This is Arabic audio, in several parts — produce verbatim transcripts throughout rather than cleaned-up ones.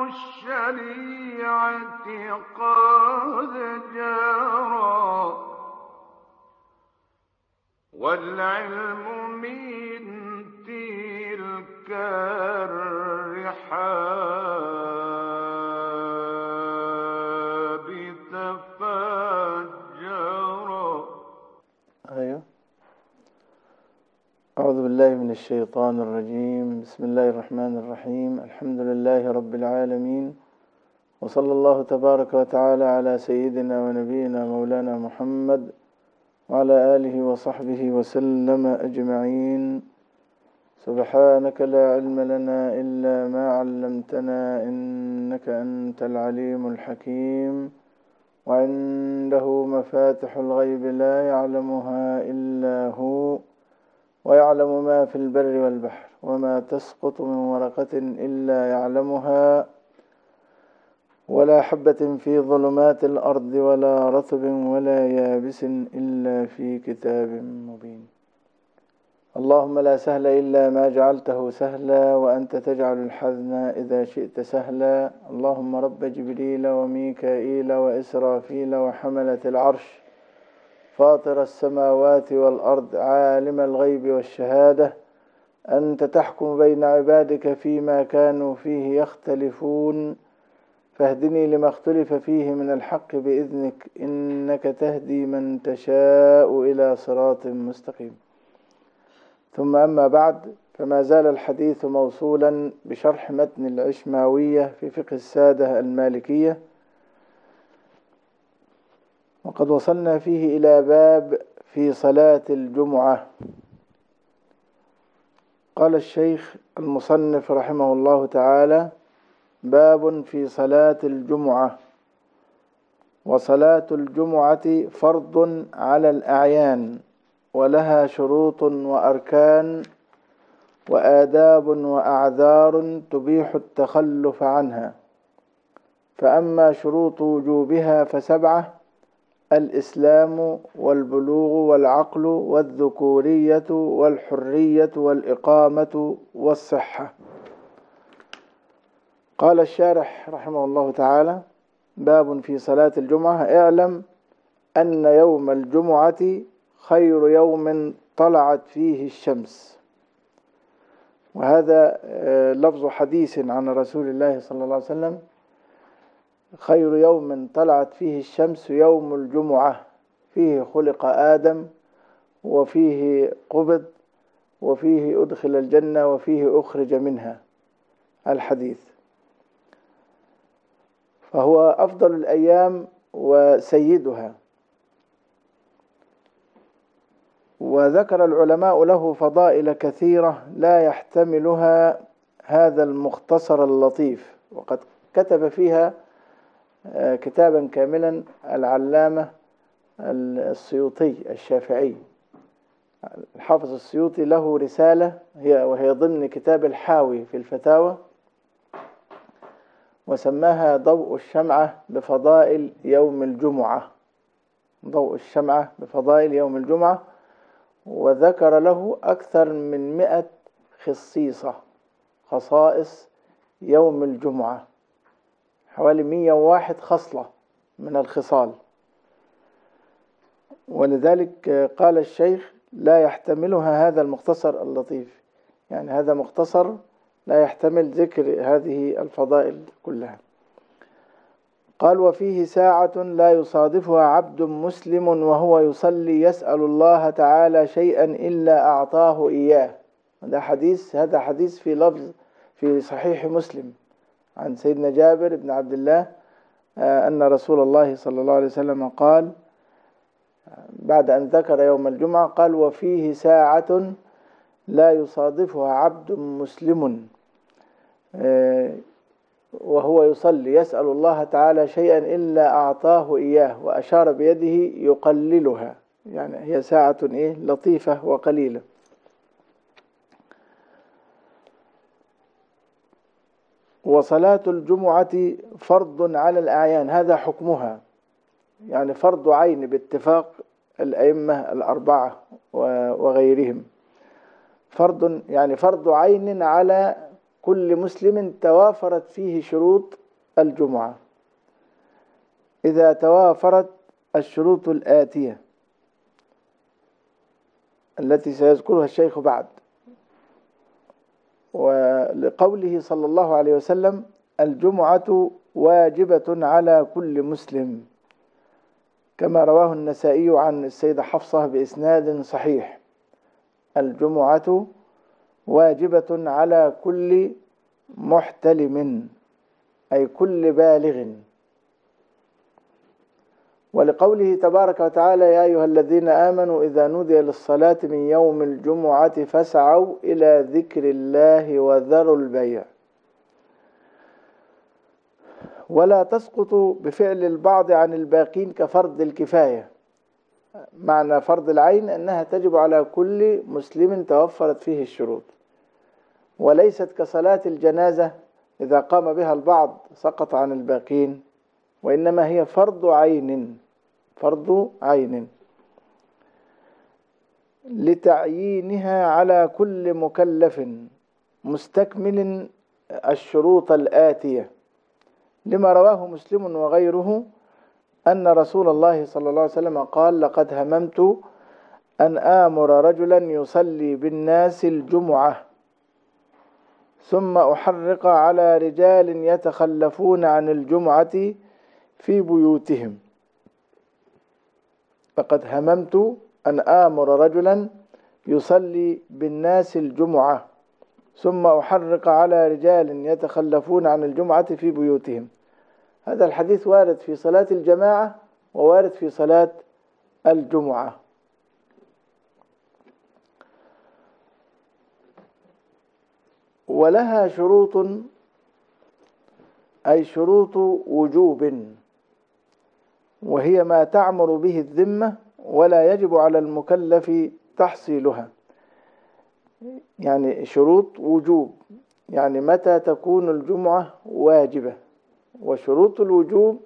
الشريعة قد جرى، والعلم من تلك الرحاب تفجرا. أيوه. أعوذ بالله من الشيطان الرجيم. بسم الله الرحمن الرحيم. الحمد لله رب العالمين، وصلى الله تبارك وتعالى على سيدنا ونبينا مولانا محمد وعلى آله وصحبه وسلم أجمعين. سبحانك لا علم لنا إلا ما علمتنا، إنك أنت العليم الحكيم. وعنده مفاتح الغيب لا يعلمها إلا هو، ويعلم ما في البر والبحر، وما تسقط من ورقة إلا يعلمها، ولا حبة في ظلمات الأرض ولا رطب ولا يابس إلا في كتاب مبين. اللهم لا سهل إلا ما جعلته سهلا، وأنت تجعل الحزن إذا شئت سهلا. اللهم رب جبريل وميكائيل وإسرافيل وحملة العرش، فاطر السماوات والأرض، عالم الغيب والشهادة، أنت تحكم بين عبادك فيما كانوا فيه يختلفون، فاهدني لما اختلف فيه من الحق بإذنك، إنك تهدي من تشاء إلى صراط مستقيم. ثم أما بعد، فما زال الحديث موصولا بشرح متن العشماوية في فقه السادة المالكية، وقد وصلنا فيه إلى باب في صلاة الجمعة. قال الشيخ المصنف رحمه الله تعالى: باب في صلاة الجمعة. وصلاة الجمعة فرض على الأعيان، ولها شروط وأركان وآداب وأعذار تبيح التخلف عنها. فأما شروط وجوبها فسبعة: الإسلام والبلوغ والعقل والذكورية والحرية والإقامة والصحة. قال الشارح رحمه الله تعالى: باب في صلاة الجمعة. اعلم أن يوم الجمعة خير يوم طلعت فيه الشمس. وهذا لفظ حديث عن رسول الله صلى الله عليه وسلم: خير يوم طلعت فيه الشمس يوم الجمعة، فيه خلق آدم، وفيه قبض، وفيه أدخل الجنة، وفيه أخرج منها. الحديث. فهو أفضل الأيام وسيدها. وذكر العلماء له فضائل كثيرة لا يحتملها هذا المختصر اللطيف، وقد كتب فيها كتابا كاملا العلامة السيوطي الشافعي. الحافظ السيوطي له رسالة هي وهي ضمن كتاب الحاوي في الفتاوى، وسماها ضوء الشمعة بفضائل يوم الجمعة. ضوء الشمعة بفضائل يوم الجمعة. وذكر له أكثر من مئة خصيصة، خصائص يوم الجمعة، حوالي مئة وواحد خصلة من الخصال. ولذلك قال الشيخ: لا يحتملها هذا المختصر اللطيف. يعني هذا مختصر لا يحتمل ذكر هذه الفضائل كلها. قال: وفيه ساعة لا يصادفها عبد مسلم وهو يصلي يسأل الله تعالى شيئا إلا أعطاه إياه. هذا حديث هذا حديث في لفظ في صحيح مسلم عن سيدنا جابر بن عبد الله أن رسول الله صلى الله عليه وسلم قال بعد أن ذكر يوم الجمعة، قال: وفيه ساعة لا يصادفها عبد مسلم وهو يصلي يسأل الله تعالى شيئا إلا أعطاه إياه، وأشار بيده يقللها، يعني هي ساعة إيه لطيفة وقليلة. وصلاة الجمعة فرض على الأعيان، هذا حكمها، يعني فرض عين باتفاق الأئمة الأربعة وغيرهم. فرض يعني فرض عين على كل مسلم توافرت فيه شروط الجمعة إذا توافرت الشروط الآتية التي سيذكرها الشيخ بعد. ولقوله صلى الله عليه وسلم: الجمعة واجبة على كل مسلم، كما رواه النسائي عن السيدة حفصة بإسناد صحيح: الجمعة واجبة على كل محتلم، أي كل بالغ. ولقوله تبارك وتعالى: يا أيها الذين آمنوا إذا نودي للصلاة من يوم الجمعة فاسعوا إلى ذكر الله وذروا البيع. ولا تسقط بفعل البعض عن الباقين كفرض الكفاية. معنى فرض العين أنها تجب على كل مسلم توفرت فيه الشروط، وليست كصلاة الجنازة إذا قام بها البعض سقط عن الباقين، وإنما هي فرض عين، فرض عين لتعيينها على كل مكلف مستكمل الشروط الآتية، لما رواه مسلم وغيره أن رسول الله صلى الله عليه وسلم قال: لقد هممت أن آمر رجلا يصلي بالناس الجمعة ثم أحرق على رجال يتخلفون عن الجمعة في بيوتهم. لقد هممت أن آمر رجلا يصلي بالناس الجمعة ثم أحرق على رجال يتخلفون عن الجمعة في بيوتهم. هذا الحديث وارد في صلاة الجماعة ووارد في صلاة الجمعة. ولها شروط، أي شروط وجوب، وهي ما تعمر به الذمة ولا يجب على المكلف تحصيلها. يعني شروط وجوب، يعني متى تكون الجمعة واجبة. وشروط الوجوب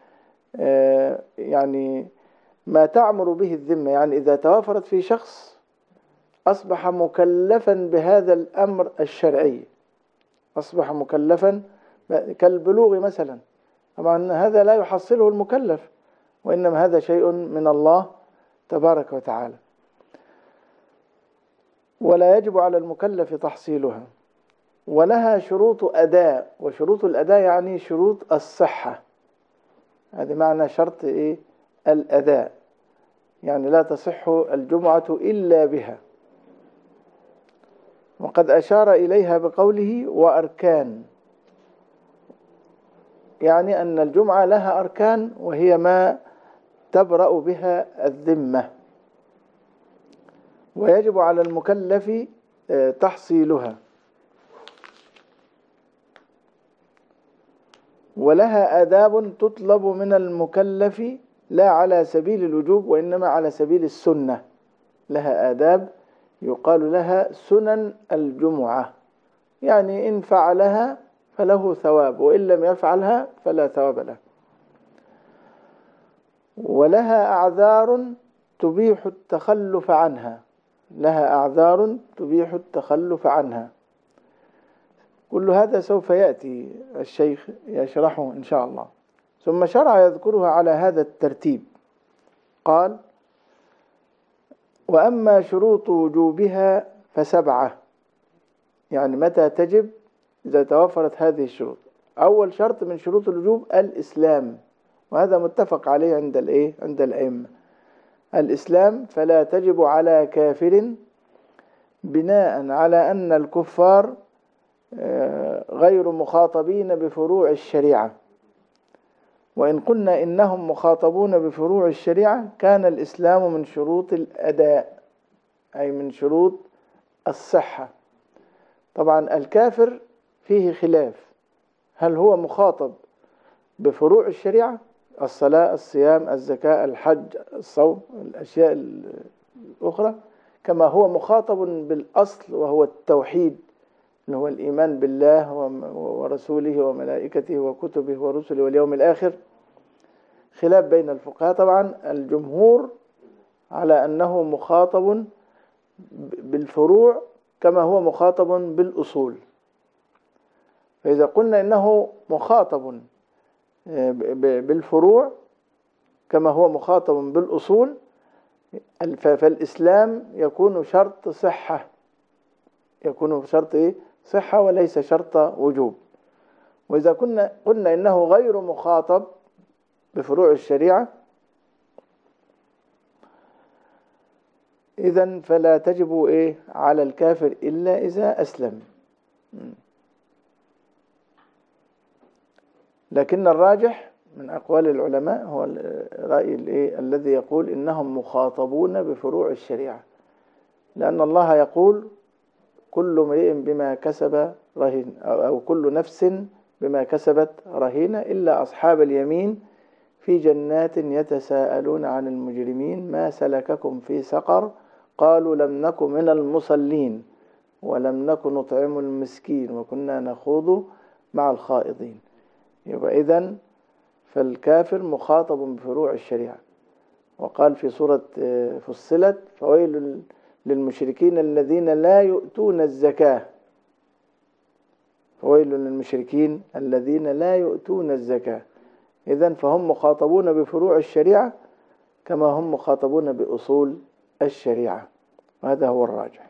يعني ما تعمر به الذمة، يعني إذا توافرت في شخص أصبح مكلفا بهذا الأمر الشرعي، أصبح مكلفا كالبلوغ مثلا. طبعا هذا لا يحصله المكلف، وإنما هذا شيء من الله تبارك وتعالى، ولا يجب على المكلف تحصيلها. ولها شروط أداء، وشروط الأداء يعني شروط الصحة. هذا معنى شرط إيه؟ الأداء، يعني لا تصح الجمعة إلا بها. وقد أشار إليها بقوله: وأركان، يعني أن الجمعة لها أركان، وهي ما تبرأ بها الذمة، ويجب على المكلف تحصيلها. ولها آداب تطلب من المكلف لا على سبيل الوجوب وإنما على سبيل السنة. لها آداب يقال لها سنن الجمعة، يعني إن فعلها فله ثواب، وإن لم يفعلها فلا ثواب له. ولها أعذار تبيح التخلف عنها، لها أعذار تبيح التخلف عنها. كل هذا سوف يأتي الشيخ يشرحه إن شاء الله. ثم شرع يذكرها على هذا الترتيب. قال: وأما شروط وجوبها فسبعة، يعني متى تجب إذا توفرت هذه الشروط. أول شرط من شروط الوجوب الإسلام، وهذا متفق عليه عند الإيه؟ عند الأئمة. الإسلام، فلا تجب على كافر بناء على أن الكفار غير مخاطبين بفروع الشريعة. وإن قلنا إنهم مخاطبون بفروع الشريعة كان الإسلام من شروط الأداء، أي من شروط الصحة. طبعا الكافر فيه خلاف، هل هو مخاطب بفروع الشريعة؟ الصلاة، الصيام، الزكاة، الحج، الصوم، الأشياء الأخرى، كما هو مخاطب بالأصل وهو التوحيد، اللي هو الإيمان بالله ورسوله وملائكته وكتبه ورسله واليوم الآخر. خلاف بين الفقهاء. طبعا الجمهور على أنه مخاطب بالفروع كما هو مخاطب بالأصول. فإذا قلنا إنه مخاطب بالفروع كما هو مخاطب بالأصول، فالإسلام يكون شرط صحة، يكون شرط إيه؟ صحة وليس شرط وجوب. وإذا كنا قلنا إنه غير مخاطب بفروع الشريعة إذن فلا تجب إيه على الكافر إلا إذا أسلم. لكن الراجح من أقوال العلماء هو الرأي الإيه الذي يقول إنهم مخاطبون بفروع الشريعة، لأن الله يقول كل امرئ بما كسب رهين، أو كل نفس بما كسبت رهينة إلا أصحاب اليمين في جنات يتساءلون عن المجرمين ما سلككم في سقر قالوا لم نك من المصلين ولم نك نطعم المسكين وكنا نخوض مع الخائضين. يبقى إذن فالكافر مخاطب بفروع الشريعة. وقال في سورة فصلت فويل للمشركين الذين لا يؤتون الزكاة، فويل للمشركين الذين لا يؤتون الزكاة. إذن فهم مخاطبون بفروع الشريعة كما هم مخاطبون بأصول الشريعة، وهذا هو الراجح.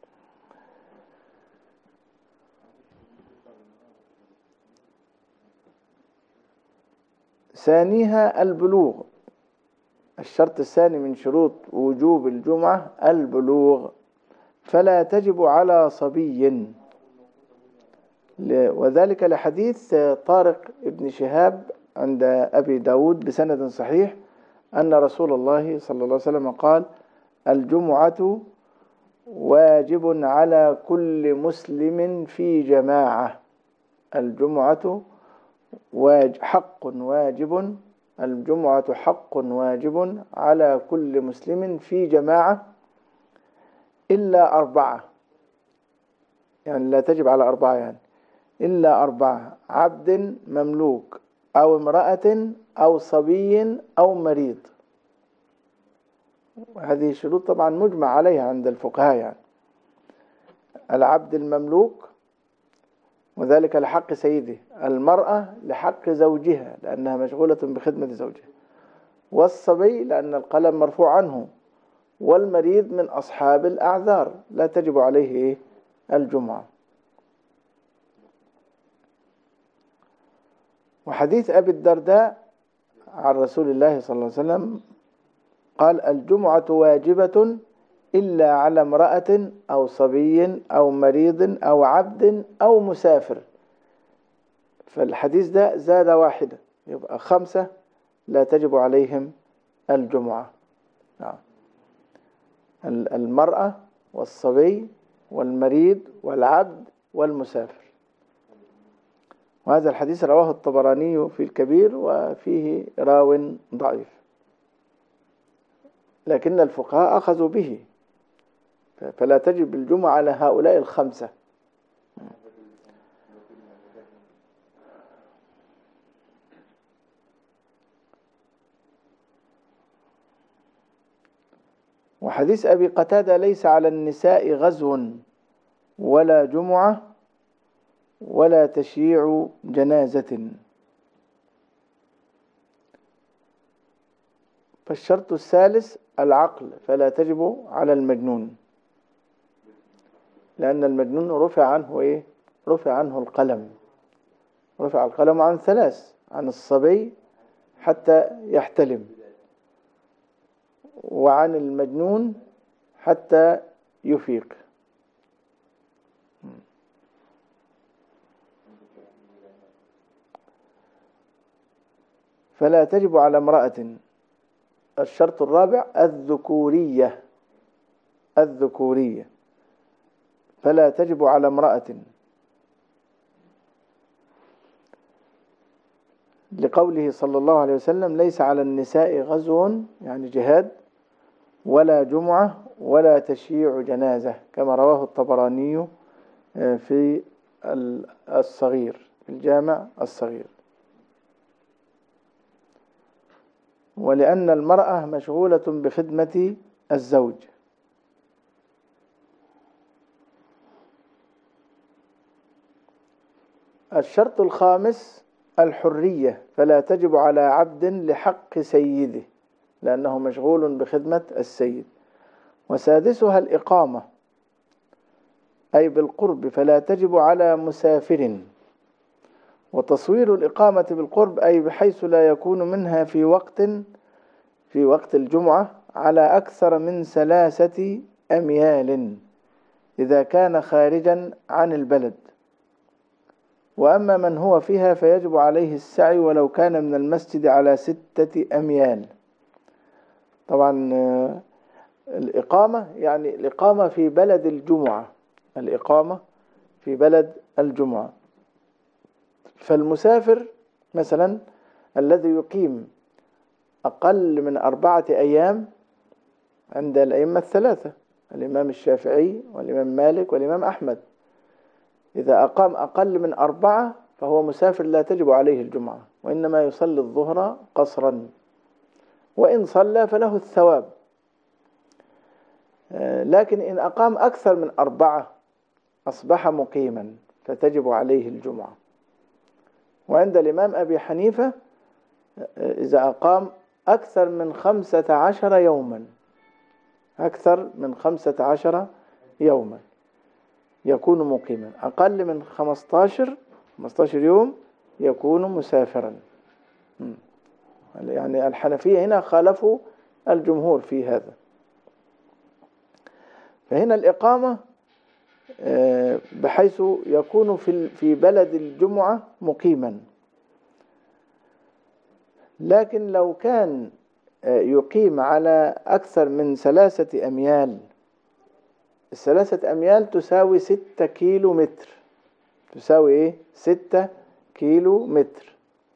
ثانيها البلوغ. الشرط الثاني من شروط وجوب الجمعة البلوغ، فلا تجب على صبي، وذلك لحديث طارق بن شهاب عند أبي داود بسند صحيح أن رسول الله صلى الله عليه وسلم قال الجمعة واجب على كل مسلم في جماعة. الجمعة حق واجب، الجمعة حق واجب على كل مسلم في جماعة إلا أربعة، يعني لا تجب على أربعة، يعني إلا أربعة: عبد مملوك أو امرأة أو صبي أو مريض. هذه الشروط طبعا مجمع عليها عند الفقهاء، يعني العبد المملوك وذلك لحق سيده، المرأة لحق زوجها لأنها مشغولة بخدمة زوجها، والصبي لأن القلم مرفوع عنه، والمريض من أصحاب الأعذار لا تجب عليه الجمعة. وحديث أبي الدرداء عن رسول الله صلى الله عليه وسلم قال الجمعة واجبة إلا على امرأة أو صبي أو مريض أو عبد أو مسافر. فالحديث ده زاد واحدة، يبقى خمسة لا تجب عليهم الجمعة. نعم. المرأة والصبي والمريض والعبد والمسافر. وهذا الحديث رواه الطبراني في الكبير وفيه راو ضعيف، لكن الفقهاء أخذوا به، فلا تجب الجمعة على هؤلاء الخمسة. وحديث أبي قتادة ليس على النساء غزو ولا جمعة ولا تشييع جنازة. فالشرط الثالث العقل، فلا تجب على المجنون، لأن المجنون رفع عنه إيه؟ رفع عنه القلم، رفع القلم عن ثلاث: عن الصبي حتى يحتلم، وعن المجنون حتى يفيق. فلا تجب على امرأة. الشرط الرابع الذكورية، الذكورية فلا تجب على امرأة، لقوله صلى الله عليه وسلم ليس على النساء غزو يعني جهاد ولا جمعة ولا تشييع جنازة، كما رواه الطبراني في الصغير، في الجامع الصغير. ولأن المرأة مشغولة بخدمة الزوج. الشرط الخامس الحرية، فلا تجب على عبد لحق سيده لأنه مشغول بخدمة السيد. وسادسها الإقامة أي بالقرب، فلا تجب على مسافر. وتصوير الإقامة بالقرب أي بحيث لا يكون منها في وقت في وقت الجمعة على أكثر من ثلاثة أميال إذا كان خارجا عن البلد. وأما من هو فيها فيجب عليه السعي ولو كان من المسجد على ستة أميال. طبعا الإقامة يعني الإقامة في بلد الجمعة، الإقامة في بلد الجمعة. فالمسافر مثلا الذي يقيم أقل من أربعة أيام عند الأئمة الثلاثة، الإمام الشافعي والإمام مالك والإمام أحمد، إذا أقام أقل من أربعة فهو مسافر لا تجب عليه الجمعة، وإنما يصلي الظهر قصرا، وإن صلى فله الثواب. لكن إن أقام أكثر من أربعة أصبح مقيما فتجب عليه الجمعة. وعند الإمام أبي حنيفة إذا أقام أكثر من خمسة عشر يوما أكثر من خمسة عشر يوما يكون مقيما، أقل من خمسة عشر يوم يكون مسافرا. يعني الحنفية هنا خالفوا الجمهور في هذا. فهنا الإقامة بحيث يكون في بلد الجمعة مقيما. لكن لو كان يقيم على أكثر من ثلاثة أميال، الثلاثة أميال تساوي ستة كيلو متر، تساوي إيه؟ ستة كيلو متر.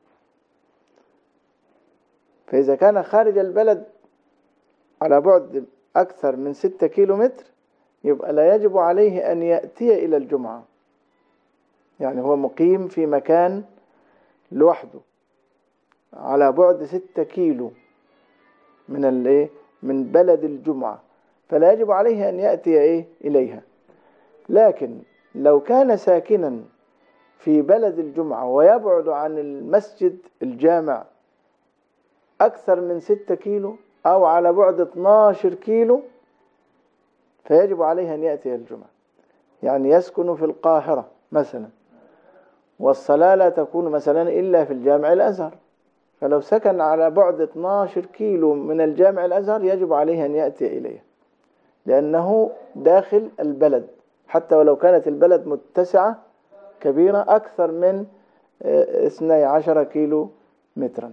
فإذا كان خارج البلد على بعد أكثر من ستة كيلو متر يبقى لا يجب عليه أن يأتي إلى الجمعة، يعني هو مقيم في مكان لوحده على بعد ستة كيلو من الايه من بلد الجمعة، فلا يجب عليه أن يأتي إيه إليها. لكن لو كان ساكنا في بلد الجمعة ويبعد عن المسجد الجامع أكثر من ستة كيلو أو على بعد اثنا عشر كيلو فيجب عليه أن يأتي الجمعة. يعني يسكن في القاهرة مثلا والصلاة لا تكون مثلا إلا في الجامع الأزهر، فلو سكن على بعد اثنا عشر كيلو من الجامع الأزهر يجب عليه أن يأتي إليه، لأنه داخل البلد، حتى ولو كانت البلد متسعة كبيرة أكثر من اثني عشر كيلو مترا.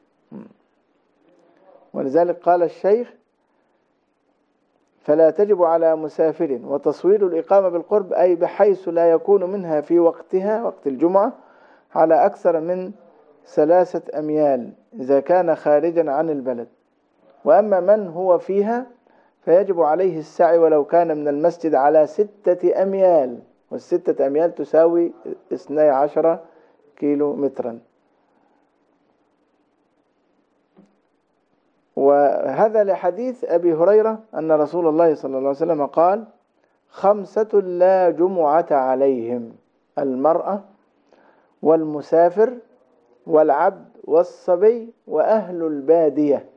ولذلك قال الشيخ: فلا تجب على مسافر. وتصوير الإقامة بالقرب أي بحيث لا يكون منها في وقتها وقت الجمعة على أكثر من ثلاثة أميال إذا كان خارجا عن البلد. وأما من هو فيها فيجب عليه السعي ولو كان من المسجد على ستة أميال، والستة أميال تساوي اثني عشر كيلو مترا. وهذا لحديث أبي هريرة أن رسول الله صلى الله عليه وسلم قال: خمسة لا جمعة عليهم: المرأة والمسافر والعبد والصبي وأهل البادية.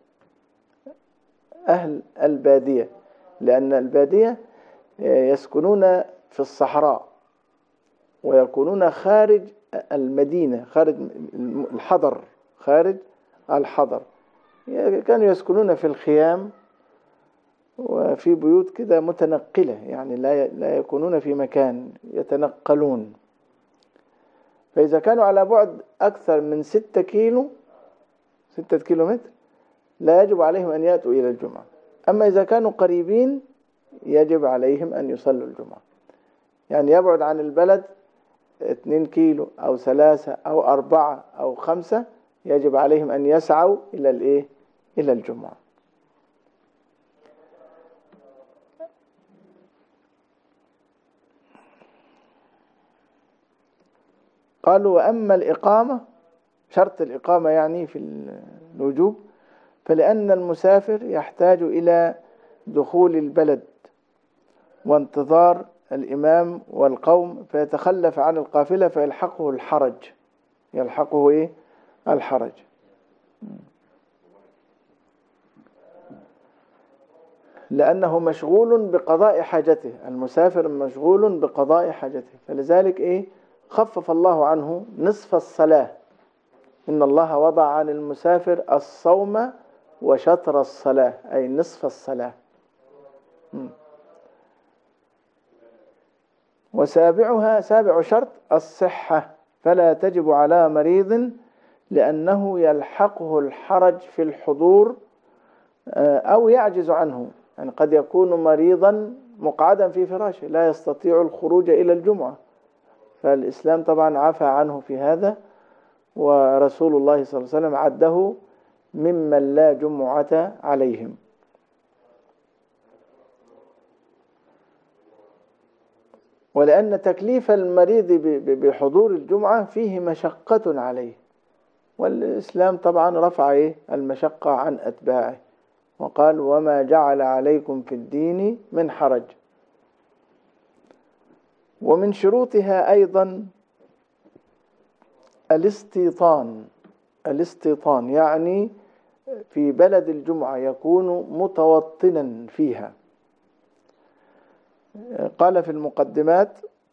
أهل البادية لأن البادية يسكنون في الصحراء ويكونون خارج المدينة، خارج الحضر خارج الحضر كانوا يسكنون في الخيام وفي بيوت كده متنقلة، يعني لا لا يكونون في مكان، يتنقلون. فإذا كانوا على بعد أكثر من ستة كيلو ستة كيلو متر لا يجب عليهم أن يأتوا إلى الجمعة. أما إذا كانوا قريبين يجب عليهم أن يصلوا الجمعة، يعني يبعد عن البلد اثنين كيلو أو ثلاثة أو أربعة أو خمسة يجب عليهم أن يسعوا إلى الإيه إلى الجمعة. قالوا: وأما الإقامة، شرط الإقامة يعني في الوجوب، فلأن المسافر يحتاج إلى دخول البلد وانتظار الإمام والقوم فيتخلف عن القافلة فيلحقه الحرج، يلحقه إيه؟ الحرج. لأنه مشغول بقضاء حاجته، المسافر مشغول بقضاء حاجته، فلذلك إيه؟ خفف الله عنه نصف الصلاة. إن الله وضع عن المسافر الصوم وشطر الصلاة، أي نصف الصلاة. وسابعها، سابع شرط الصحة، فلا تجب على مريض لأنه يلحقه الحرج في الحضور أو يعجز عنه. يعني قد يكون مريضا مقعدا في فراشه لا يستطيع الخروج إلى الجمعة، فالإسلام طبعا عفى عنه في هذا، ورسول الله صلى الله عليه وسلم عده ممن لا جمعة عليهم. ولأن تكليف المريض بحضور الجمعة فيه مشقة عليه، والإسلام طبعا رفع إيه؟ المشقة عن أتباعه، وقال وما جعل عليكم في الدين من حرج. ومن شروطها أيضا الاستيطان. الاستيطان يعني في بلد الجمعة يكون متوطنا فيها. قال في المقدمات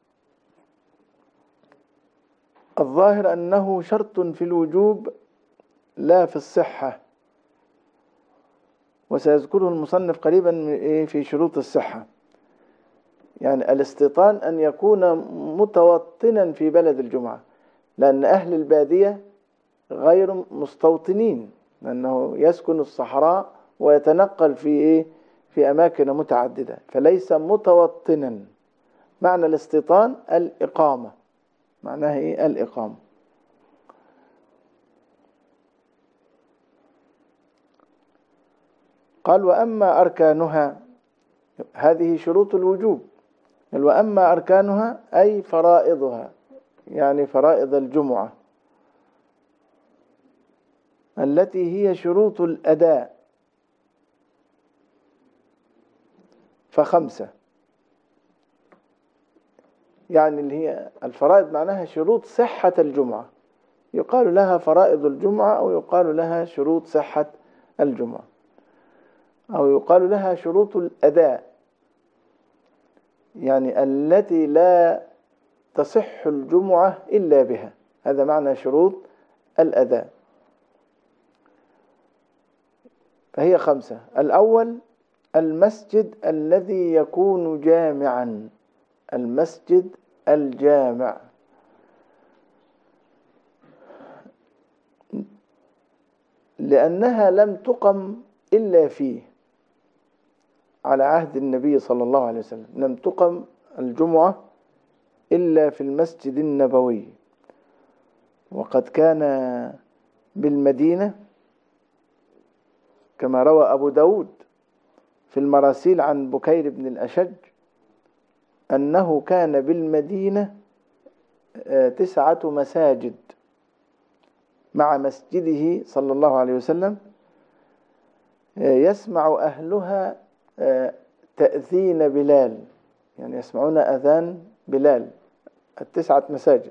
الظاهر أنه شرط في الوجوب لا في الصحة، وسيذكره المصنف قريبا في شروط الصحة. يعني الاستيطان أن يكون متوطنا في بلد الجمعة، لأن أهل البادية غير مستوطنين، لأنه يسكن الصحراء ويتنقل في إيه؟ في أماكن متعددة، فليس متوطنا. معنى الاستيطان الإقامة، معناها إيه؟ الإقامة. قال وأما أركانها، هذه شروط الوجوب. وأما أركانها أي فرائضها، يعني فرائض الجمعة التي هي شروط الأداء، فخمسة. يعني اللي هي الفرائض معناها شروط صحة الجمعة، يقال لها فرائض الجمعة أو يقال لها شروط صحة الجمعة أو يقال لها شروط الأداء، يعني التي لا تصح الجمعة إلا بها. هذا معنى شروط الأداء، فهي خمسة. الأول المسجد الذي يكون جامعا، المسجد الجامع، لأنها لم تقم إلا فيه على عهد النبي صلى الله عليه وسلم، لم تقم الجمعة إلا في المسجد النبوي. وقد كان بالمدينة كما روى أبو داود في المراسيل عن بكير بن الأشج أنه كان بالمدينة تسعة مساجد مع مسجده صلى الله عليه وسلم، يسمع أهلها تأذين بلال، يعني يسمعون أذان بلال، التسعة مساجد،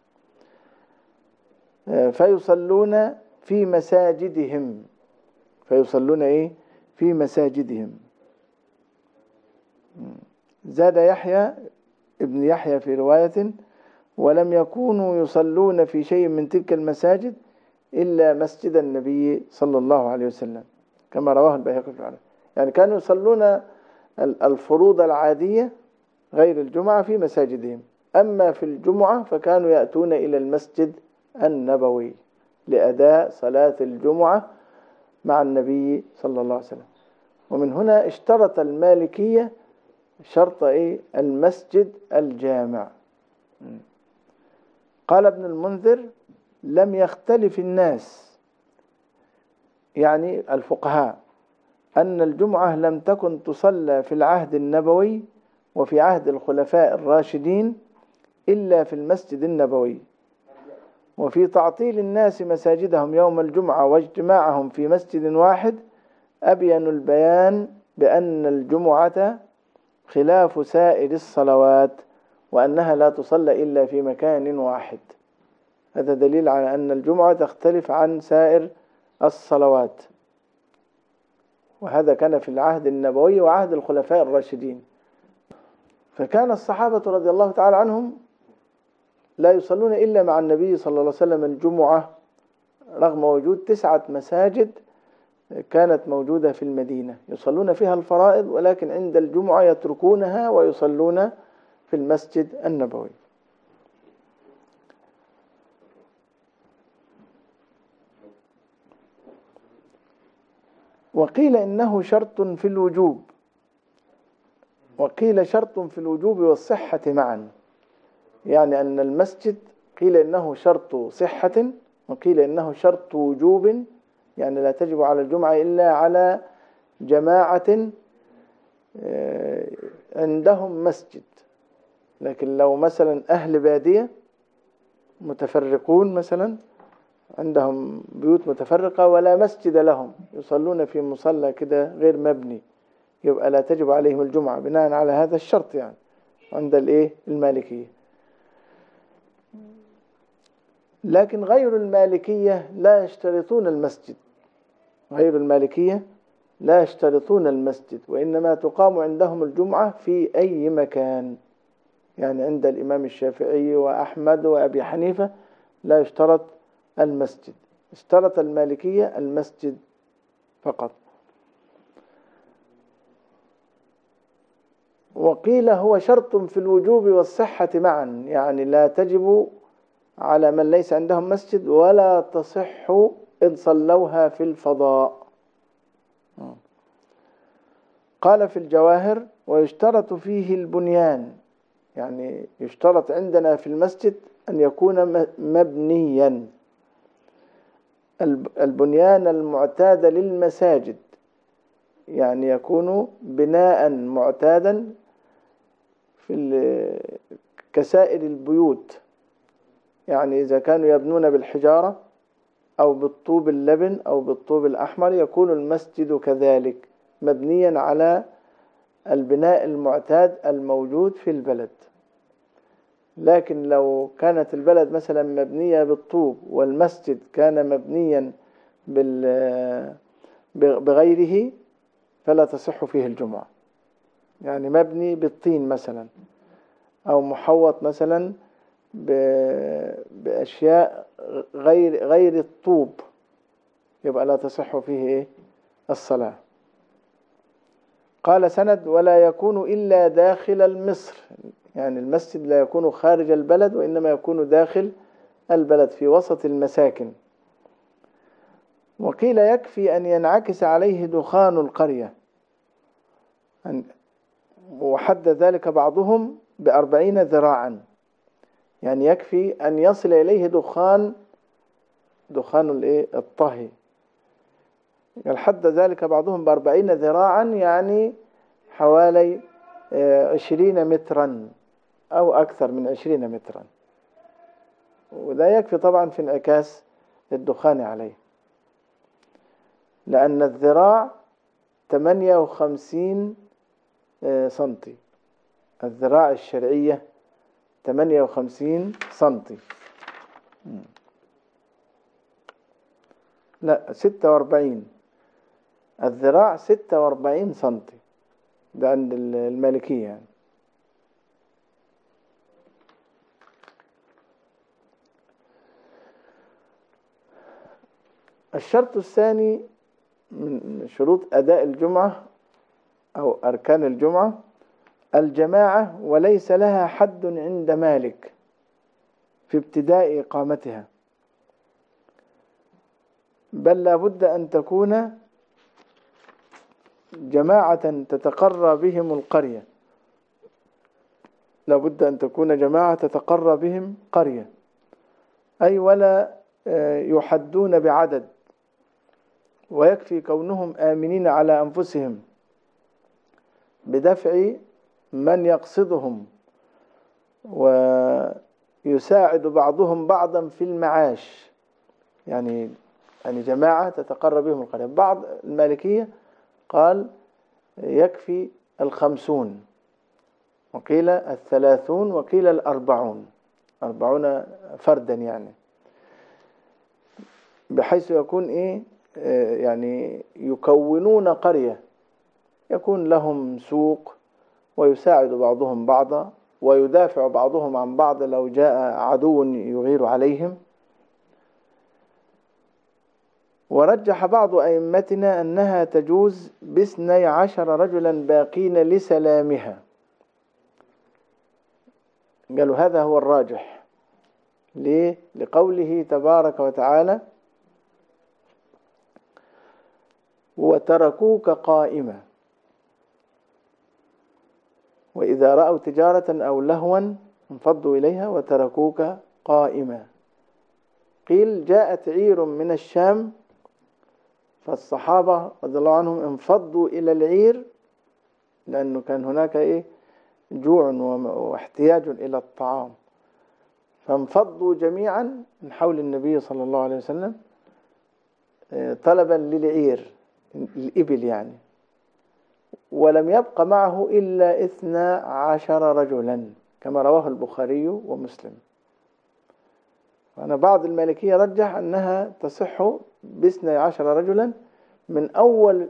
فيصلون في مساجدهم، فيصلون إيه؟ في مساجدهم. زاد يحيى ابن يحيى في رواية ولم يكونوا يصلون في شيء من تلك المساجد إلا مسجد النبي صلى الله عليه وسلم، كما رواه البيهقي في العلم. يعني كانوا يصلون الفروض العادية غير الجمعة في مساجدهم، أما في الجمعة فكانوا يأتون إلى المسجد النبوي لأداء صلاة الجمعة مع النبي صلى الله عليه وسلم. ومن هنا اشترط المالكية شرط إيه؟ المسجد الجامع. قال ابن المنذر لم يختلف الناس، يعني الفقهاء، أن الجمعة لم تكن تصلى في العهد النبوي وفي عهد الخلفاء الراشدين إلا في المسجد النبوي، وفي تعطيل الناس مساجدهم يوم الجمعة واجتماعهم في مسجد واحد أبين البيان بأن الجمعة خلاف سائر الصلوات وأنها لا تصلى إلا في مكان واحد. هذا دليل على أن الجمعة تختلف عن سائر الصلوات، وهذا كان في العهد النبوي وعهد الخلفاء الراشدين. فكان الصحابة رضي الله تعالى عنهم لا يصلون إلا مع النبي صلى الله عليه وسلم الجمعة، رغم وجود تسعة مساجد كانت موجودة في المدينة يصلون فيها الفرائض، ولكن عند الجمعة يتركونها ويصلون في المسجد النبوي. وقيل إنه شرط في الوجوب، وقيل شرط في الوجوب والصحة معا، يعني أن المسجد قيل إنه شرط صحة وقيل إنه شرط وجوب، يعني لا تجب على الجمعة إلا على جماعة عندهم مسجد. لكن لو مثلا أهل بادية متفرقون مثلا عندهم بيوت متفرقة ولا مسجد لهم، يصلون في مصلى كده غير مبني، يبقى لا تجب عليهم الجمعة بناء على هذا الشرط يعني عند الايه المالكية. لكن غير المالكية لا يشترطون المسجد، غير المالكية لا يشترطون المسجد، وإنما تقام عندهم الجمعة في أي مكان. يعني عند الإمام الشافعي وأحمد وأبي حنيفة لا يشترط المسجد، اشترط المالكية المسجد فقط. وقيل هو شرط في الوجوب والصحة معا، يعني لا تجب على من ليس عندهم مسجد ولا تصح إن صلوها في الفضاء. قال في الجواهر: ويشترط فيه البنيان، يعني يشترط عندنا في المسجد أن يكون مبنيا، البنيان المعتاد للمساجد، يعني يكون بناء معتادا في كسائر البيوت. يعني إذا كانوا يبنون بالحجارة أو بالطوب اللبن أو بالطوب الأحمر يكون المسجد كذلك مبنيا على البناء المعتاد الموجود في البلد. لكن لو كانت البلد مثلا مبنية بالطوب والمسجد كان مبنيا بغيره فلا تصح فيه الجمعة. يعني مبني بالطين مثلا أو محوط مثلا بأشياء غير غير الطوب يبقى لا تصح فيه إيه الصلاة. قال سند: ولا يكون إلا داخل المصر، يعني المسجد لا يكون خارج البلد وإنما يكون داخل البلد في وسط المساكن. وقيل يكفي أن ينعكس عليه دخان القرية، وحد ذلك بعضهم بأربعين ذراعا، يعني يكفي أن يصل إليه دخان دخان الإيه الطهي، حد ذلك بعضهم بأربعين ذراعا، يعني حوالي عشرين مترا أو أكثر من عشرين مترا، وده يكفي طبعا في انعكاس الدخان عليه، لأن الذراع ثمانية وخمسين سنتي، الذراع الشرعية ثمانية وخمسين سنتي، لا ستة وأربعين، الذراع ستة وأربعين سنتي، ده عند المالكية يعني. الشرط الثاني من شروط أداء الجمعة أو أركان الجمعة الجماعة، وليس لها حد عند مالك في ابتداء إقامتها، بل لا بد أن تكون جماعة تتقرى بهم القرية، لا بد أن تكون جماعة تتقرى بهم قرية، أي ولا يحدون بعدد، ويكفي كونهم آمنين على أنفسهم بدفع من يقصدهم، ويساعد بعضهم بعضا في المعاش، يعني يعني جماعة تتقرب بهم القرية. بعض المالكية قال يكفي الخمسون، وقيل الثلاثون، وقيل الأربعون، أربعون فردا يعني. بحيث يكون إيه آه يعني يكونون قرية، يكون لهم سوق ويساعد بعضهم بعضا ويدافع بعضهم عن بعض لو جاء عدو يغير عليهم. ورجح بعض أئمتنا أنها تجوز باثني عشر رجلا باقين لسلامها، قالوا هذا هو الراجح. ليه؟ لقوله تبارك وتعالى وتركوك قائمة وإذا رأوا تجارة أو لهوا انفضوا إليها وتركوك قائمة. قيل جاءت عير من الشام فالصحابة رضي الله عنهم انفضوا إلى العير لأنه كان هناك إيه جوع واحتياج إلى الطعام، فانفضوا جميعا من حول النبي صلى الله عليه وسلم طلبا للعير الإبل يعني، ولم يبق معه إلا اثنا عشر رجلا كما رواه البخاري ومسلم. وأنا بعض المالكية رجح أنها تصح باثني عشر رجلا من أول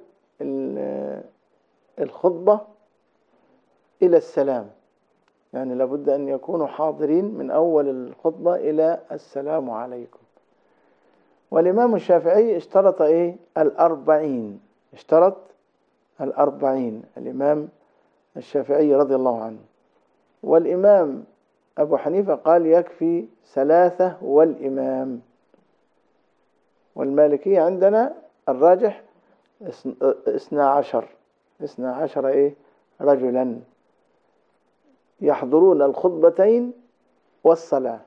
الخطبة إلى السلام، يعني لابد أن يكونوا حاضرين من أول الخطبة إلى السلام عليكم. والإمام الشافعي اشترط إيه الأربعين، اشترط الأربعين الإمام الشافعي رضي الله عنه. والإمام أبو حنيفة قال يكفي ثلاثة والإمام. والمالكية عندنا الراجح اثنا عشر اثنا عشر إيه رجلا يحضرون الخطبتين والصلاة.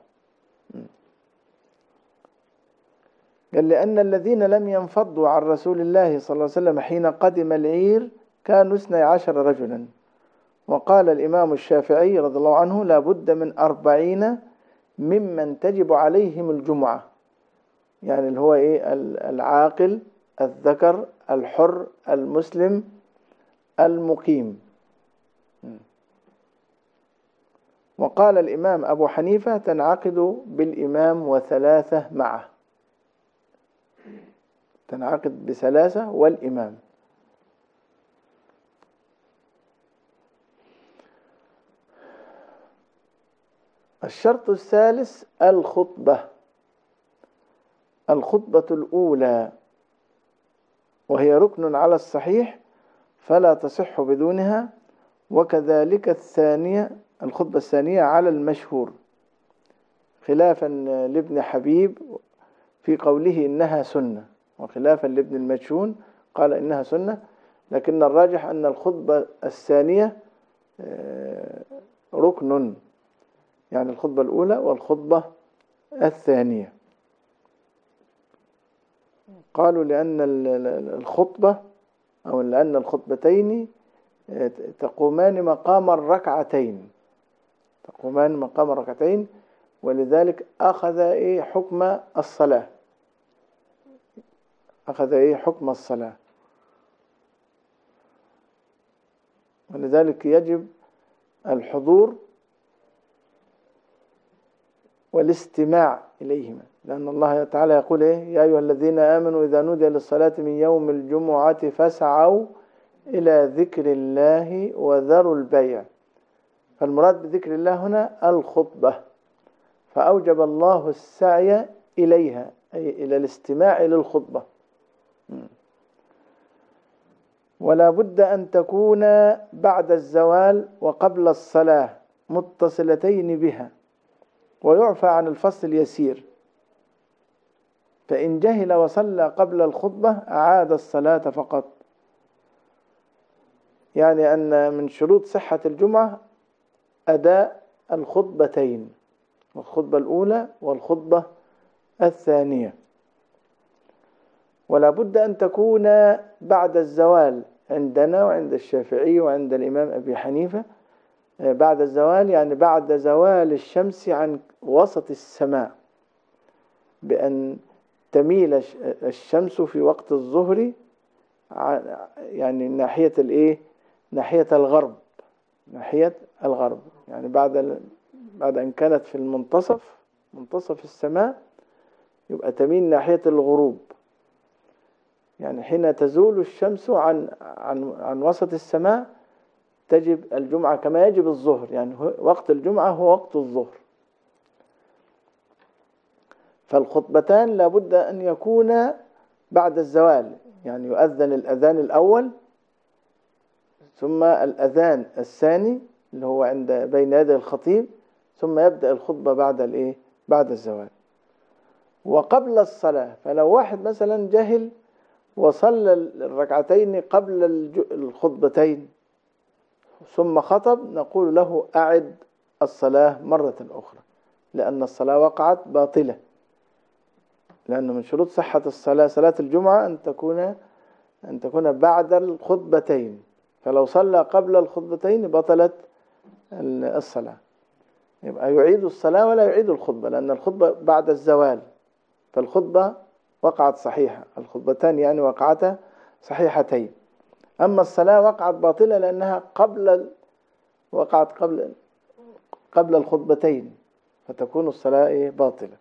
قال لأن الذين لم ينفضوا عن رسول الله صلى الله عليه وسلم حين قدم العير كانوا اثني عشر رجلا. وقال الإمام الشافعي رضي الله عنه لا بد من أربعين ممن تجب عليهم الجمعة، يعني اللي هو إيه العاقل الذكر الحر المسلم المقيم. وقال الإمام أبو حنيفة تنعقد بالإمام وثلاثة معه، تنعقد بثلاثة والإمام. الشرط الثالث الخطبة، الخطبة الأولى وهي ركن على الصحيح فلا تصح بدونها، وكذلك الثانية الخطبة الثانية على المشهور خلافا لابن حبيب في قوله إنها سنة، وخلافا لابن المجشون قال إنها سنة، لكن الراجح أن الخطبة الثانية ركن، يعني الخطبة الأولى والخطبة الثانية. قالوا لأن الخطبة أو لأن الخطبتين تقومان مقام الركعتين، تقومان مقام الركعتين، ولذلك أخذ إيه حكم الصلاة، أخذ إيه حكم الصلاة، ولذلك يجب الحضور والاستماع إليهما، لأن الله تعالى يقول إيه يا أيها الذين آمنوا إذا نودي للصلاة من يوم الجمعة فاسعوا إلى ذكر الله وذروا البيع. فالمراد بذكر الله هنا الخطبة، فأوجب الله السعي إليها أي إلى الاستماع للخطبة. ولا بد أن تكون بعد الزوال وقبل الصلاة متصلتين بها، ويعفى عن الفصل اليسير، فإن جهل وصلى قبل الخطبة أعاد الصلاة فقط. يعني أن من شروط صحة الجمعة أداء الخطبتين، الخطبة الأولى والخطبة الثانية. ولا بد أن تكون بعد الزوال عندنا وعند الشافعي وعند الإمام أبي حنيفة. بعد الزوال يعني بعد زوال الشمس عن وسط السماء، بأن تميل الشمس في وقت الظهر يعني ناحية الإيه ناحية الغرب، ناحية الغرب، يعني بعد بعد أن كانت في المنتصف منتصف السماء يبقى تميل ناحية الغروب، يعني حين تزول الشمس عن عن عن وسط السماء تجب الجمعة كما يجب الظهر، يعني وقت الجمعة هو وقت الظهر. فالخطبتان لابد أن يكونا بعد الزوال، يعني يؤذن الأذان الأول ثم الأذان الثاني اللي هو عند بين يدي الخطيب، ثم يبدأ الخطبة بعد الإيه؟ بعد الزوال. وقبل الصلاة، فلو واحد مثلا جهل وصلى الركعتين قبل الخطبتين ثم خطب، نقول له أعد الصلاة مرة أخرى، لأن الصلاة وقعت باطلة، لأن من شروط صحة الصلاة صلاة الجمعة أن تكون أن تكون بعد الخطبتين، فلو صلى قبل الخطبتين بطلت الصلاة. يبقى يعيد الصلاة ولا يعيد الخطبة، لأن الخطبة بعد الزوال، فالخطبة وقعت صحيحة، الخطبتان يعني وقعتا صحيحتين. أما الصلاة وقعت باطلة لأنها قبل وقعت قبل قبل الخطبتين، فتكون الصلاة باطلة.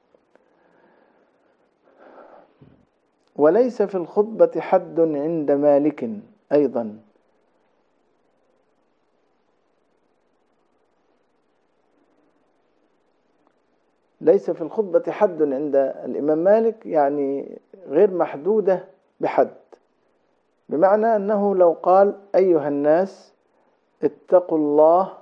وليس في الخطبة حد عند مالك أيضا، ليس في الخطبة حد عند الإمام مالك، يعني غير محدودة بحد، بمعنى أنه لو قال أيها الناس اتقوا الله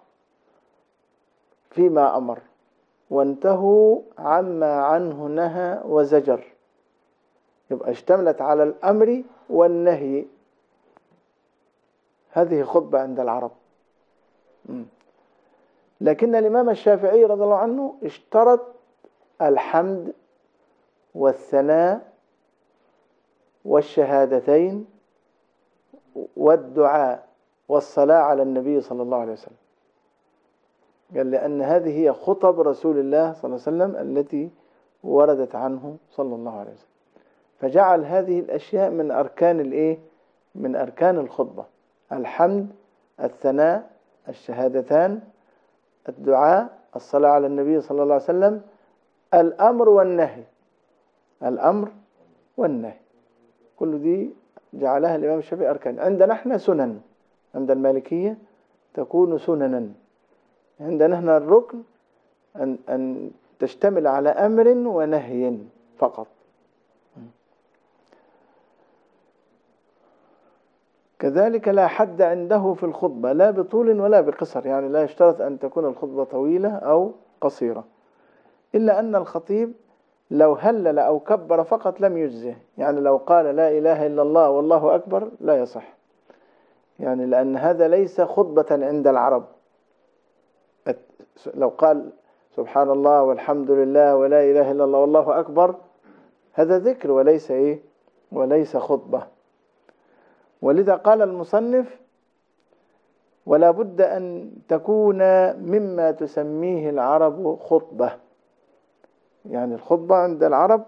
فيما أمر وانتهوا عما عنه نهى وزجر، يبقى اشتملت على الأمر والنهي، هذه خطبة عند العرب. لكن الإمام الشافعي رضي الله عنه اشترط الحمد والثناء والشهادتين والدعاء والصلاة على النبي صلى الله عليه وسلم، قال لأن هذه هي خطب رسول الله صلى الله عليه وسلم التي وردت عنه صلى الله عليه وسلم، فجعل هذه الأشياء من أركان الإيه؟ من أركان الخطبة: الحمد، الثناء، الشهادتان، الدعاء، الصلاة على النبي صلى الله عليه وسلم، الأمر والنهي، الأمر والنهي، كل دي جعلها الإمام الشافعي أركان. عندنا احنا سنن، عند المالكية تكون سننا، عندنا احنا الركن أن, أن تشتمل على أمر ونهي فقط. كذلك لا حد عنده في الخطبة، لا بطول ولا بقصر، يعني لا يشترط أن تكون الخطبة طويلة أو قصيرة، إلا أن الخطيب لو هلل أو كبر فقط لم يجزه، يعني لو قال لا إله إلا الله والله أكبر لا يصح، يعني لأن هذا ليس خطبة عند العرب. لو قال سبحان الله والحمد لله ولا إله إلا الله والله أكبر، هذا ذكر وليس إيه؟ وليس خطبة. ولذا قال المصنف: ولا بد أن تكون مما تسميه العرب خطبة، يعني الخطبة عند العرب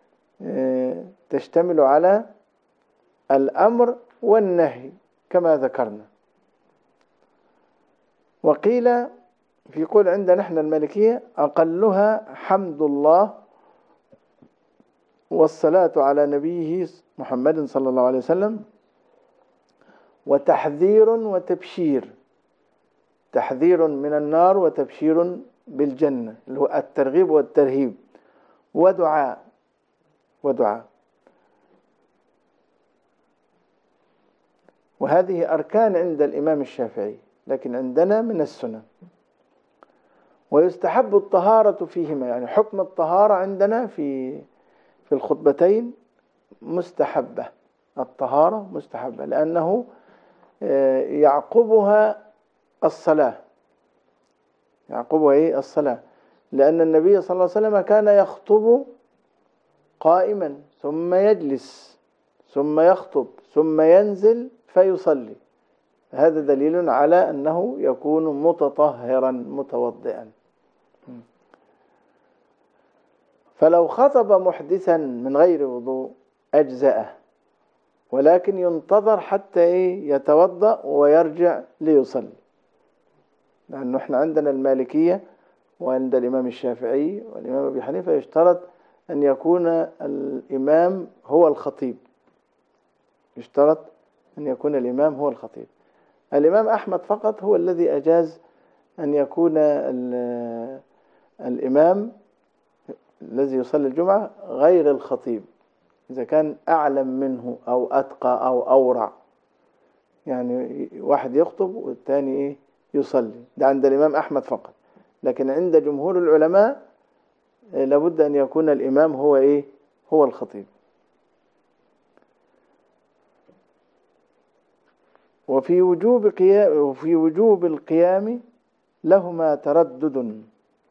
تشتمل على الأمر والنهي كما ذكرنا. وقيل في قول عندنا نحن المالكية: أقلها حمد الله والصلاة على نبيه محمد صلى الله عليه وسلم، وتحذير وتبشير، تحذير من النار وتبشير بالجنة اللي هو الترغيب والترهيب، ودعاء ودعاء وهذه أركان عند الإمام الشافعي، لكن عندنا من السنة. ويستحب الطهارة فيهما، يعني حكم الطهارة عندنا في في الخطبتين مستحبة، الطهارة مستحبة، لأنه يعقبها الصلاة، يعقبها إيه؟ الصلاة، لأن النبي صلى الله عليه وسلم كان يخطب قائما ثم يجلس ثم يخطب ثم ينزل فيصلي، هذا دليل على أنه يكون متطهرا متوضئا. فلو خطب محدثا من غير وضوء أجزأه، ولكن ينتظر حتى إيه؟ يتوضأ ويرجع ليصلي، لأنه احنا عندنا المالكية وعند الإمام الشافعي والإمام أبي حنيفة يشترط أن يكون الإمام هو الخطيب، يشترط أن يكون الإمام هو الخطيب. الإمام أحمد فقط هو الذي أجاز أن يكون الإمام الذي يصلي الجمعة غير الخطيب، إذا كان أعلم منه أو أتقى أو أورع، يعني واحد يخطب والثاني إيه يصلي، ده عند الإمام أحمد فقط. لكن عند جمهور العلماء لابد أن يكون الإمام هو إيه هو الخطيب. وفي وجوب قيام وفي وجوب القيام لهما تردد،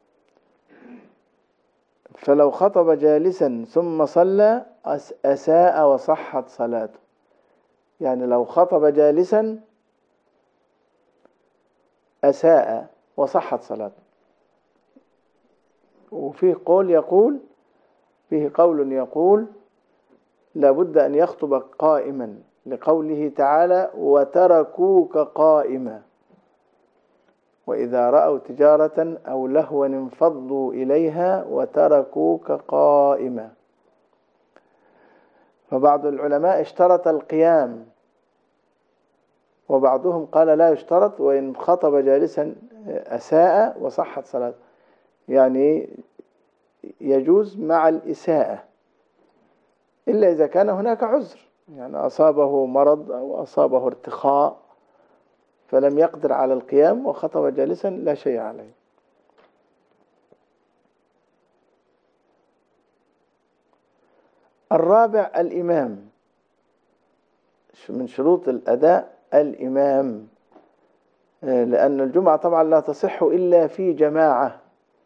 فلو خطب جالسا ثم صلى أساء وصحت صلاته. يعني لو خطب جالسا أساء وصحت صلاته. وفيه قول يقول فيه قول يقول لابد أن يخطب قائما، لقوله تعالى وتركوك قائما وإذا رأوا تجارة أو لهوا انفضوا إليها وتركوك قائما. فبعض العلماء اشترط القيام، وبعضهم قال لا يشترط، وإن خطب جالسا أساء وصحت صلاته، يعني يجوز مع الإساءة إلا إذا كان هناك عذر، يعني أصابه مرض أو أصابه ارتخاء فلم يقدر على القيام وخطب جالسا لا شيء عليه. الرابع الإمام، من شروط الأداء الإمام، لأن الجمعة طبعا لا تصح إلا في جماعة.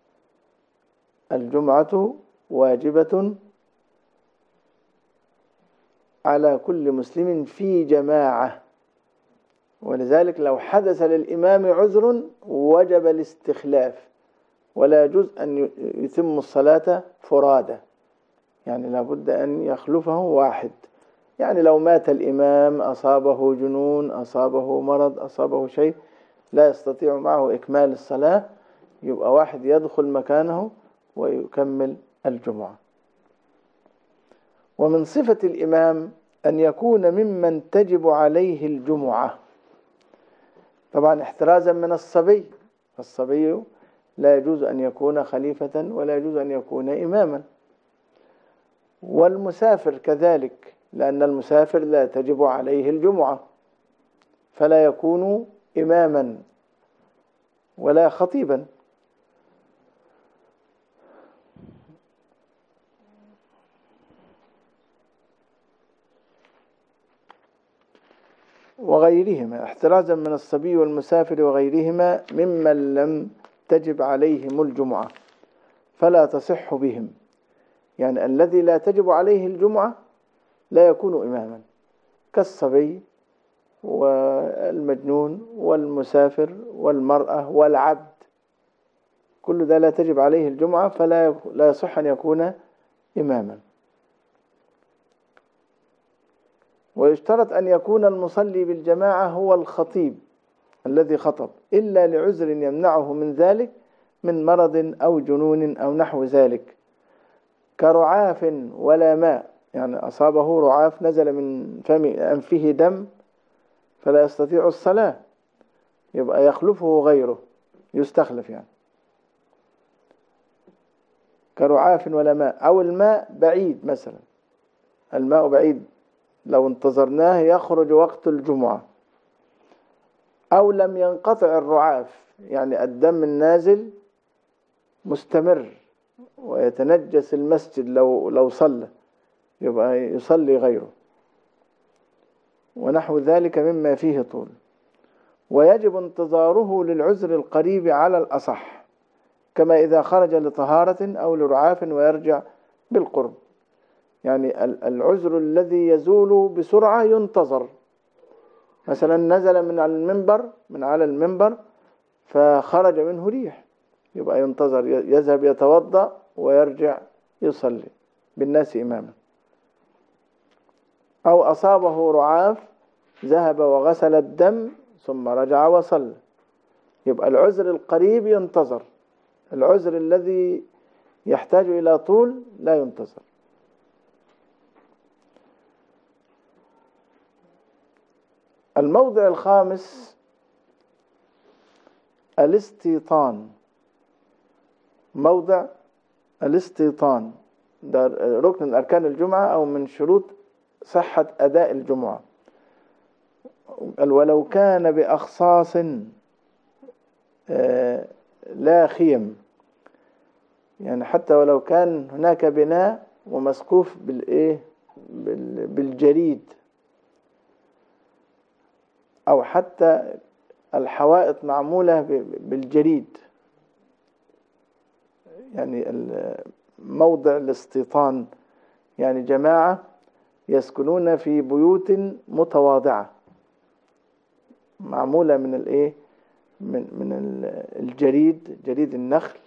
الجمعة واجبة على كل مسلم في جماعة، ولذلك لو حدث للإمام عذر وجب الاستخلاف، ولا يجوز أن يتم الصلاة فرادى، يعني لابد أن يخلفه واحد. يعني لو مات الإمام، أصابه جنون، أصابه مرض، أصابه شيء لا يستطيع معه إكمال الصلاة، يبقى واحد يدخل مكانه ويكمل الجمعة. ومن صفة الإمام أن يكون ممن تجب عليه الجمعة، طبعا احترازا من الصبي، الصبي لا يجوز أن يكون خليفة ولا يجوز أن يكون إماما. والمسافر كذلك، لأن المسافر لا تجب عليه الجمعة فلا يكون إماما ولا خطيبا. وغيرهما، احترازا من الصبي والمسافر وغيرهما ممن لم تجب عليهم الجمعة فلا تصح بهم. يعني الذي لا تجب عليه الجمعة لا يكون إماما، كالصبي والمجنون والمسافر والمرأة والعبد، كل ذا لا تجب عليه الجمعة فلا لا يصح أن يكون إماما. ويشترط أن يكون المصلي بالجماعة هو الخطيب الذي خطب، إلا لعذر يمنعه من ذلك من مرض أو جنون أو نحو ذلك، كرعاف ولا ماء، يعني أصابه رعاف نزل من فم أنفه دم فلا يستطيع الصلاة، يبقى يخلفه غيره، يستخلف يعني. كرعاف ولا ماء، أو الماء بعيد، مثلا الماء بعيد لو انتظرناه يخرج وقت الجمعة، أو لم ينقطع الرعاف، يعني الدم النازل مستمر ويتنجس المسجد لو لو صلى، يبقى يصلي غيره، ونحو ذلك مما فيه طول. ويجب انتظاره للعذر القريب على الأصح، كما إذا خرج لطهارة أو لرعاف ويرجع بالقرب، يعني العذر الذي يزول بسرعة ينتظر. مثلا نزل من على المنبر من على المنبر فخرج منه ريح، يبقى ينتظر، يذهب يتوضأ ويرجع يصلي بالناس إماما. أو أصابه رعاف ذهب وغسل الدم ثم رجع وصلى، يبقى العذر القريب ينتظر، العذر الذي يحتاج إلى طول لا ينتظر. الموضع الخامس الاستيطان. موضع الاستيطان ده ركن من أركان الجمعة أو من شروط صحة أداء الجمعة. ولو كان بأخصاص لا خيم، يعني حتى ولو كان هناك بناء ومسقوف بالإيه بالجريد، أو حتى الحوائط معمولة بالجريد، يعني موضع الاستيطان يعني جماعة يسكنون في بيوت متواضعة معمولة من الايه من من الجريد، جريد النخل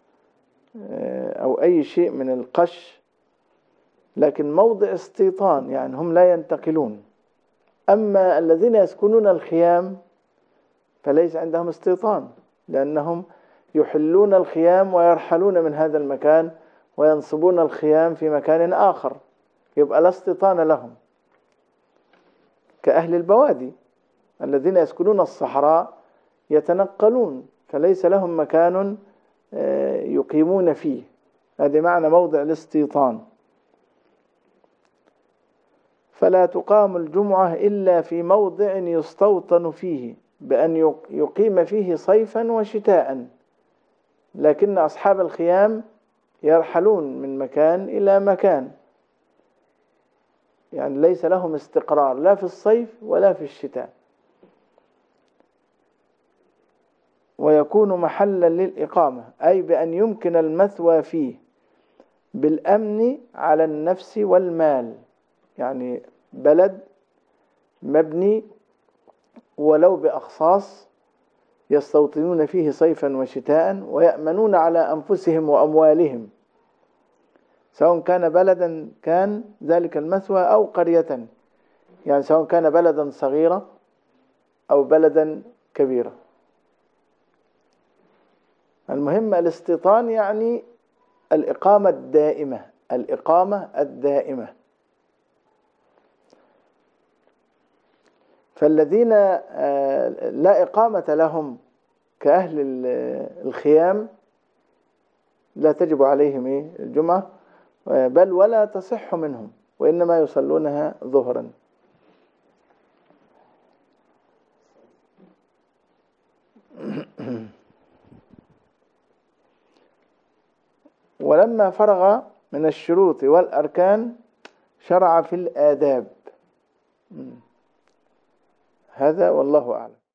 او اي شيء من القش، لكن موضع استيطان يعني هم لا ينتقلون. اما الذين يسكنون الخيام فليس عندهم استيطان، لانهم يحلون الخيام ويرحلون من هذا المكان وينصبون الخيام في مكان آخر، يبقى لا استيطان لهم. كأهل البوادي الذين يسكنون الصحراء يتنقلون، فليس لهم مكان يقيمون فيه. هذا معنى موضع الاستيطان. فلا تقام الجمعة إلا في موضع يستوطن فيه بأن يقيم فيه صيفا وشتاء، لكن أصحاب الخيام يرحلون من مكان إلى مكان، يعني ليس لهم استقرار لا في الصيف ولا في الشتاء. ويكون محلا للإقامة، أي بأن يمكن المثوى فيه بالأمن على النفس والمال، يعني بلد مبني ولو بأخصاص يستوطنون فيه صيفا وشتاء ويأمنون على أنفسهم وأموالهم، سواء كان بلدا كان ذلك المثوى أو قرية، يعني سواء كان بلدا صغيرا أو بلدا كبيرا. المهم الاستيطان يعني الإقامة الدائمة، الإقامة الدائمة. فالذين لا إقامة لهم كأهل الخيام لا تجب عليهم الجمعة، بل ولا تصح منهم، وإنما يصلونها ظهرا. ولما فرغ من الشروط والأركان شرع في الآداب. هذا والله أعلم.